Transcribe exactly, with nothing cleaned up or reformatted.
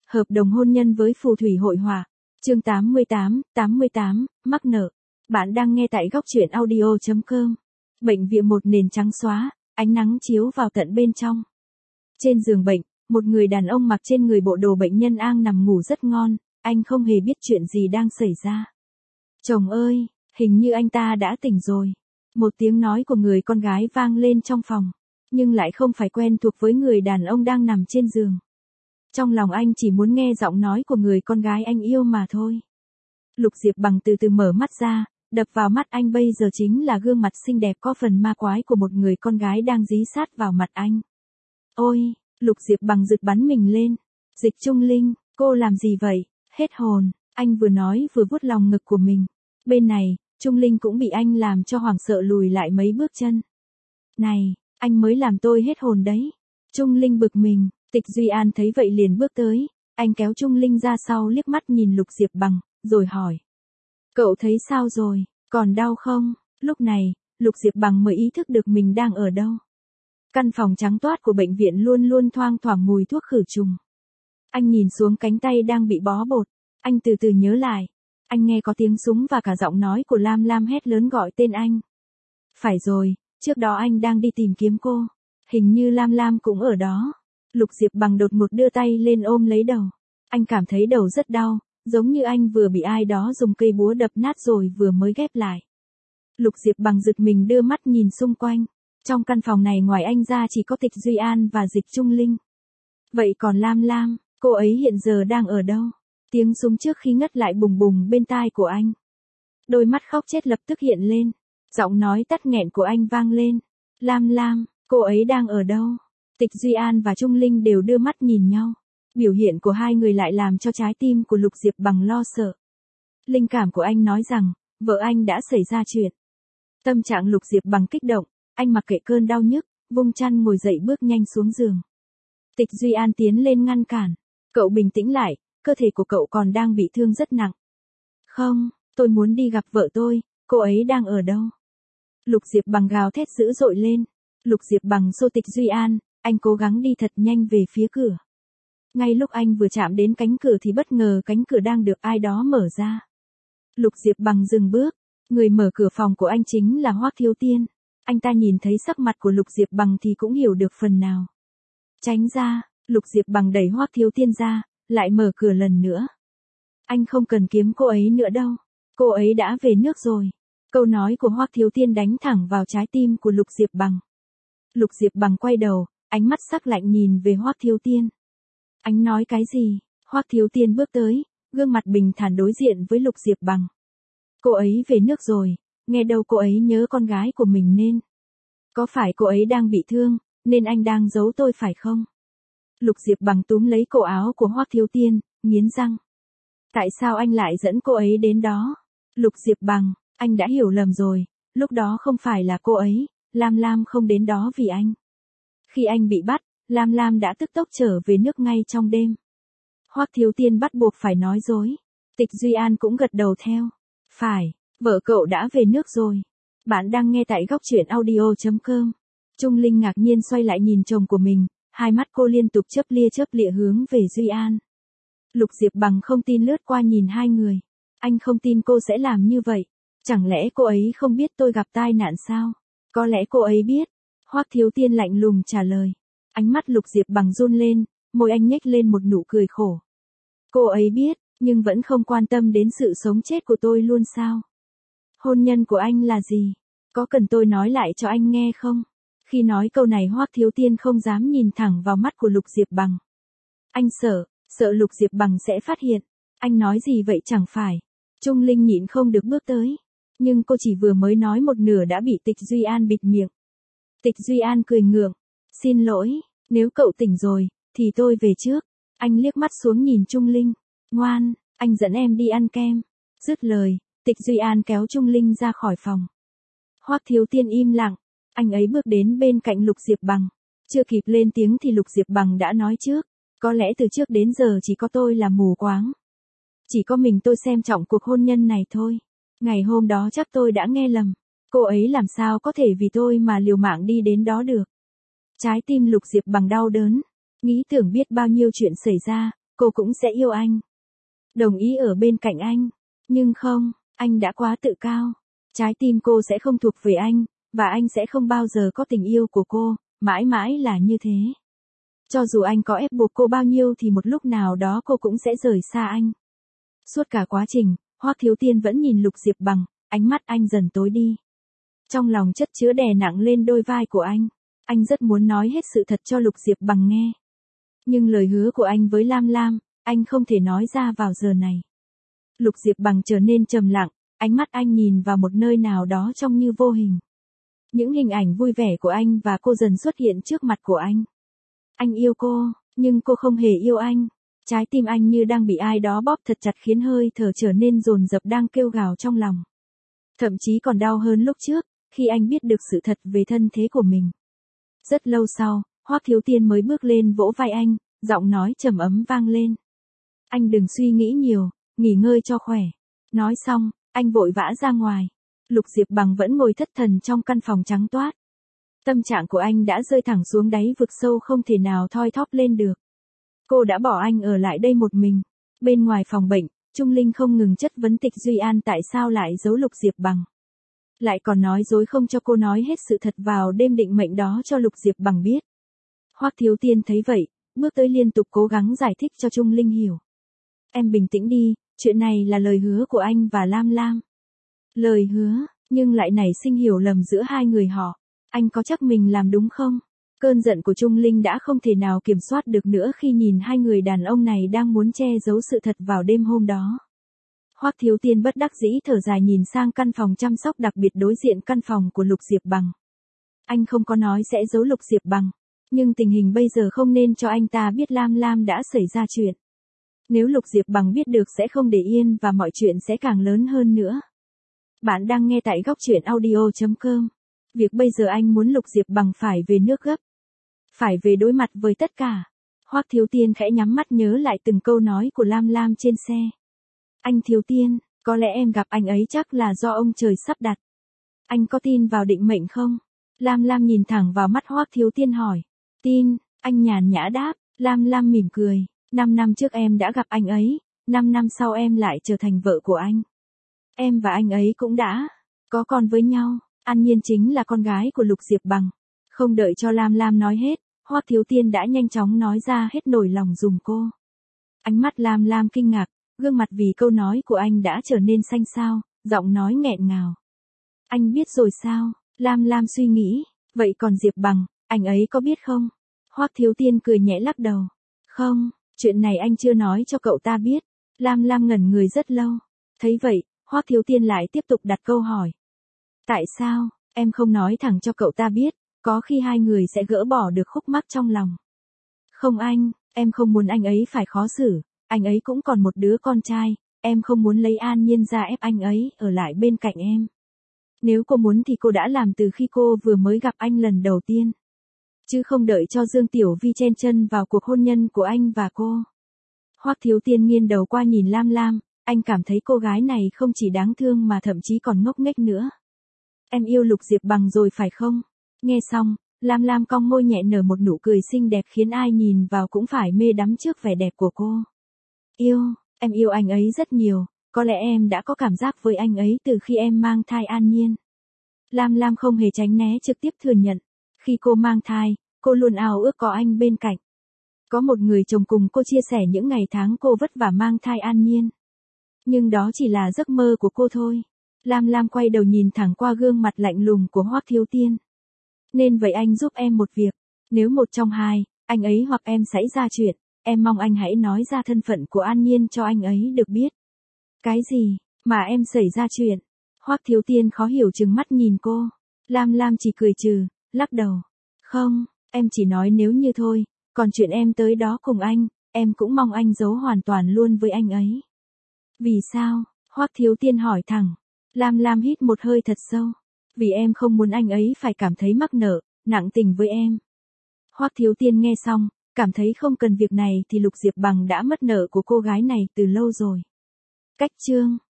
Hợp đồng hôn nhân với phù thủy hội họa. Chương tám mươi tám, tám mươi tám, mắc nợ. Bạn đang nghe tại góc truyện audio chấm com. Bệnh viện một nền trắng xóa, ánh nắng chiếu vào tận bên trong. Trên giường bệnh, một người đàn ông mặc trên người bộ đồ bệnh nhân ang nằm ngủ rất ngon, anh không hề biết chuyện gì đang xảy ra. Chồng ơi, hình như anh ta đã tỉnh rồi. Một tiếng nói của người con gái vang lên trong phòng, nhưng lại không phải quen thuộc với người đàn ông đang nằm trên giường. Trong lòng anh chỉ muốn nghe giọng nói của người con gái anh yêu mà thôi. Lục Diệp Bằng từ từ mở mắt ra, đập vào mắt anh bây giờ chính là gương mặt xinh đẹp có phần ma quái của một người con gái đang dí sát vào mặt anh. Ôi, Lục Diệp Bằng giật bắn mình lên. Dịch Trung Linh, cô làm gì vậy? Hết hồn, anh vừa nói vừa vuốt lòng ngực của mình. Bên này, Trung Linh cũng bị anh làm cho hoảng sợ lùi lại mấy bước chân. Này, anh mới làm tôi hết hồn đấy. Trung Linh bực mình. Tịch Duy An thấy vậy liền bước tới, anh kéo Trung Linh ra sau liếc mắt nhìn Lục Diệp Bằng, rồi hỏi. Cậu thấy sao rồi, còn đau không? Lúc này, Lục Diệp Bằng mới ý thức được mình đang ở đâu. Căn phòng trắng toát của bệnh viện luôn luôn thoang thoảng mùi thuốc khử trùng. Anh nhìn xuống cánh tay đang bị bó bột, anh từ từ nhớ lại. Anh nghe có tiếng súng và cả giọng nói của Lam Lam hét lớn gọi tên anh. Phải rồi, trước đó anh đang đi tìm kiếm cô. Hình như Lam Lam cũng ở đó. Lục Diệp Bằng đột ngột đưa tay lên ôm lấy đầu. Anh cảm thấy đầu rất đau, giống như anh vừa bị ai đó dùng cây búa đập nát rồi vừa mới ghép lại. Lục Diệp Bằng giật mình đưa mắt nhìn xung quanh. Trong căn phòng này ngoài anh ra chỉ có Tịch Duy An và Dịch Trung Linh. Vậy còn Lam Lam, cô ấy hiện giờ đang ở đâu? Tiếng súng trước khi ngất lại bùng bùng bên tai của anh. Đôi mắt khóc chết lập tức hiện lên. Giọng nói tắt nghẹn của anh vang lên. Lam Lam, cô ấy đang ở đâu? Tịch Duy An và Trung Linh đều đưa mắt nhìn nhau. Biểu hiện của hai người lại làm cho trái tim của Lục Diệp Bằng lo sợ. Linh cảm của anh nói rằng, vợ anh đã xảy ra chuyện. Tâm trạng Lục Diệp Bằng kích động, anh mặc kệ cơn đau nhức, vung chăn ngồi dậy bước nhanh xuống giường. Tịch Duy An tiến lên ngăn cản. Cậu bình tĩnh lại, cơ thể của cậu còn đang bị thương rất nặng. Không, tôi muốn đi gặp vợ tôi, cô ấy đang ở đâu? Lục Diệp Bằng gào thét dữ dội lên. Lục Diệp Bằng xô Tịch Duy An. Anh cố gắng đi thật nhanh về phía cửa. Ngay lúc anh vừa chạm đến cánh cửa thì bất ngờ cánh cửa đang được ai đó mở ra. Lục Diệp Bằng dừng bước. Người mở cửa phòng của anh chính là Hoắc Thiếu Tiên. Anh ta nhìn thấy sắc mặt của Lục Diệp Bằng thì cũng hiểu được phần nào. Tránh ra, Lục Diệp Bằng đẩy Hoắc Thiếu Tiên ra, lại mở cửa lần nữa. Anh không cần kiếm cô ấy nữa đâu. Cô ấy đã về nước rồi. Câu nói của Hoắc Thiếu Tiên đánh thẳng vào trái tim của Lục Diệp Bằng. Lục Diệp Bằng quay đầu. Ánh mắt sắc lạnh nhìn về Hoắc Thiếu Tiên. Anh nói cái gì? Hoắc Thiếu Tiên bước tới, gương mặt bình thản đối diện với Lục Diệp Bằng. Cô ấy về nước rồi, nghe đâu cô ấy nhớ con gái của mình nên. Có phải cô ấy đang bị thương, nên anh đang giấu tôi phải không? Lục Diệp Bằng túm lấy cổ áo của Hoắc Thiếu Tiên, nghiến răng. Tại sao anh lại dẫn cô ấy đến đó? Lục Diệp Bằng, anh đã hiểu lầm rồi, lúc đó không phải là cô ấy, Lam Lam không đến đó vì anh. Khi anh bị bắt, Lam Lam đã tức tốc trở về nước ngay trong đêm. Hoắc Thiếu Tiên bắt buộc phải nói dối. Tịch Duy An cũng gật đầu theo. Phải, vợ cậu đã về nước rồi. Bạn đang nghe tại góc truyện audio chấm com. Trung Linh ngạc nhiên xoay lại nhìn chồng của mình, hai mắt cô liên tục chớp lia chớp lịa hướng về Duy An. Lục Diệp Bằng không tin lướt qua nhìn hai người. Anh không tin cô sẽ làm như vậy. Chẳng lẽ cô ấy không biết tôi gặp tai nạn sao? Có lẽ cô ấy biết. Hoắc Thiếu Tiên lạnh lùng trả lời. Ánh mắt Lục Diệp Bằng run lên, môi anh nhếch lên một nụ cười khổ. Cô ấy biết, nhưng vẫn không quan tâm đến sự sống chết của tôi luôn sao? Hôn nhân của anh là gì? Có cần tôi nói lại cho anh nghe không? Khi nói câu này Hoắc Thiếu Tiên không dám nhìn thẳng vào mắt của Lục Diệp Bằng. Anh sợ, sợ Lục Diệp Bằng sẽ phát hiện. Anh nói gì vậy chẳng phải? Trung Linh nhịn không được bước tới. Nhưng cô chỉ vừa mới nói một nửa đã bị Tịch Duy An bịt miệng. Tịch Duy An cười ngượng. Xin lỗi, nếu cậu tỉnh rồi, thì tôi về trước. Anh liếc mắt xuống nhìn Trung Linh. Ngoan, anh dẫn em đi ăn kem. Dứt lời, Tịch Duy An kéo Trung Linh ra khỏi phòng. Hoắc Thiếu Tiên im lặng. Anh ấy bước đến bên cạnh Lục Diệp Bằng. Chưa kịp lên tiếng thì Lục Diệp Bằng đã nói trước. Có lẽ từ trước đến giờ chỉ có tôi là mù quáng. Chỉ có mình tôi xem trọng cuộc hôn nhân này thôi. Ngày hôm đó chắc tôi đã nghe lầm. Cô ấy làm sao có thể vì tôi mà liều mạng đi đến đó được. Trái tim Lục Diệp Bằng đau đớn. Nghĩ tưởng biết bao nhiêu chuyện xảy ra, cô cũng sẽ yêu anh. Đồng ý ở bên cạnh anh. Nhưng không, anh đã quá tự cao. Trái tim cô sẽ không thuộc về anh, và anh sẽ không bao giờ có tình yêu của cô, mãi mãi là như thế. Cho dù anh có ép buộc cô bao nhiêu thì một lúc nào đó cô cũng sẽ rời xa anh. Suốt cả quá trình, Hoắc Thiếu Tiên vẫn nhìn Lục Diệp Bằng, ánh mắt anh dần tối đi. Trong lòng chất chứa đè nặng lên đôi vai của anh. Anh rất muốn nói hết sự thật cho Lục Diệp Bằng nghe. Nhưng lời hứa của anh với Lam Lam, anh không thể nói ra vào giờ này. Lục Diệp Bằng trở nên trầm lặng, ánh mắt anh nhìn vào một nơi nào đó trông như vô hình. Những hình ảnh vui vẻ của anh và cô dần xuất hiện trước mặt của anh. Anh yêu cô, nhưng cô không hề yêu anh. Trái tim anh như đang bị ai đó bóp thật chặt khiến hơi thở trở nên dồn dập đang kêu gào trong lòng. Thậm chí còn đau hơn lúc trước, khi anh biết được sự thật về thân thế của mình. Rất lâu sau, Hoắc Thiếu Tiên mới bước lên vỗ vai anh, giọng nói trầm ấm vang lên. Anh đừng suy nghĩ nhiều, nghỉ ngơi cho khỏe. Nói xong, anh vội vã ra ngoài. Lục Diệp Bằng vẫn ngồi thất thần trong căn phòng trắng toát. Tâm trạng của anh đã rơi thẳng xuống đáy vực sâu không thể nào thoi thóp lên được. Cô đã bỏ anh ở lại đây một mình. Bên ngoài phòng bệnh, Trung Linh không ngừng chất vấn Tịch Duy An tại sao lại giấu Lục Diệp Bằng. Lại còn nói dối không cho cô nói hết sự thật vào đêm định mệnh đó cho Lục Diệp Bằng biết. Hoắc Thiếu Tiên thấy vậy, bước tới liên tục cố gắng giải thích cho Trung Linh hiểu. Em bình tĩnh đi, chuyện này là lời hứa của anh và Lam Lam. Lời hứa, nhưng lại nảy sinh hiểu lầm giữa hai người họ. Anh có chắc mình làm đúng không? Cơn giận của Trung Linh đã không thể nào kiểm soát được nữa khi nhìn hai người đàn ông này đang muốn che giấu sự thật vào đêm hôm đó. Hoắc Thiếu Tiên bất đắc dĩ thở dài nhìn sang căn phòng chăm sóc đặc biệt đối diện căn phòng của Lục Diệp Bằng. Anh không có nói sẽ giấu Lục Diệp Bằng, nhưng tình hình bây giờ không nên cho anh ta biết Lam Lam đã xảy ra chuyện. Nếu Lục Diệp Bằng biết được sẽ không để yên và mọi chuyện sẽ càng lớn hơn nữa. Bạn đang nghe tại góc truyện audio chấm com. Việc bây giờ anh muốn Lục Diệp Bằng phải về nước gấp. Phải về đối mặt với tất cả. Hoắc Thiếu Tiên khẽ nhắm mắt nhớ lại từng câu nói của Lam Lam trên xe. Anh Thiếu Tiên, có lẽ em gặp anh ấy chắc là do ông trời sắp đặt. Anh có tin vào định mệnh không? Lam Lam nhìn thẳng vào mắt Hoắc Thiếu Tiên hỏi. Tin, anh nhàn nhã đáp. Lam Lam mỉm cười. Năm năm trước em đã gặp anh ấy, năm năm sau em lại trở thành vợ của anh. Em và anh ấy cũng đã có con với nhau. An Nhiên chính là con gái của Lục Diệp Bằng. Không đợi cho Lam Lam nói hết, Hoắc Thiếu Tiên đã nhanh chóng nói ra hết nỗi lòng dùm cô. Ánh mắt Lam Lam kinh ngạc, gương mặt vì câu nói của anh đã trở nên xanh xao, giọng nói nghẹn ngào. Anh biết rồi sao? Lam Lam suy nghĩ, vậy còn Diệp Bằng, anh ấy có biết không? Hoắc Thiếu Tiên cười nhẹ lắc đầu. Không, chuyện này anh chưa nói cho cậu ta biết. Lam Lam ngẩn người rất lâu. Thấy vậy, Hoắc Thiếu Tiên lại tiếp tục đặt câu hỏi. Tại sao, em không nói thẳng cho cậu ta biết, có khi hai người sẽ gỡ bỏ được khúc mắc trong lòng. Không anh, em không muốn anh ấy phải khó xử, anh ấy cũng còn một đứa con trai, em không muốn lấy An Nhiên ra ép anh ấy ở lại bên cạnh em. Nếu cô muốn thì cô đã làm từ khi cô vừa mới gặp anh lần đầu tiên. Chứ không đợi cho Dương Tiểu Vi chen chân vào cuộc hôn nhân của anh và cô. Hoắc Thiếu Tiên nghiêng đầu qua nhìn Lam Lam, anh cảm thấy cô gái này không chỉ đáng thương mà thậm chí còn ngốc nghếch nữa. Em yêu Lục Diệp Bằng rồi phải không? Nghe xong, Lam Lam cong môi nhẹ nở một nụ cười xinh đẹp khiến ai nhìn vào cũng phải mê đắm trước vẻ đẹp của cô. Yêu, em yêu anh ấy rất nhiều, có lẽ em đã có cảm giác với anh ấy từ khi em mang thai An Nhiên. Lam Lam không hề tránh né trực tiếp thừa nhận. Khi cô mang thai, cô luôn ao ước có anh bên cạnh. Có một người chồng cùng cô chia sẻ những ngày tháng cô vất vả mang thai An Nhiên. Nhưng đó chỉ là giấc mơ của cô thôi. Lam Lam quay đầu nhìn thẳng qua gương mặt lạnh lùng của Hoắc Thiếu Tiên. Nên vậy anh giúp em một việc. Nếu một trong hai, anh ấy hoặc em xảy ra chuyện, em mong anh hãy nói ra thân phận của An Nhiên cho anh ấy được biết. Cái gì, mà em xảy ra chuyện? Hoắc Thiếu Tiên khó hiểu trừng mắt nhìn cô. Lam Lam chỉ cười trừ, lắc đầu. Không, em chỉ nói nếu như thôi, còn chuyện em tới đó cùng anh, em cũng mong anh giấu hoàn toàn luôn với anh ấy. Vì sao? Hoắc Thiếu Tiên hỏi thẳng. Lam Lam hít một hơi thật sâu. Vì em không muốn anh ấy phải cảm thấy mắc nợ, nặng tình với em. Hoắc Thiếu Tiên nghe xong, cảm thấy không cần việc này thì Lục Diệp Bằng đã mất nợ của cô gái này từ lâu rồi. Cách chương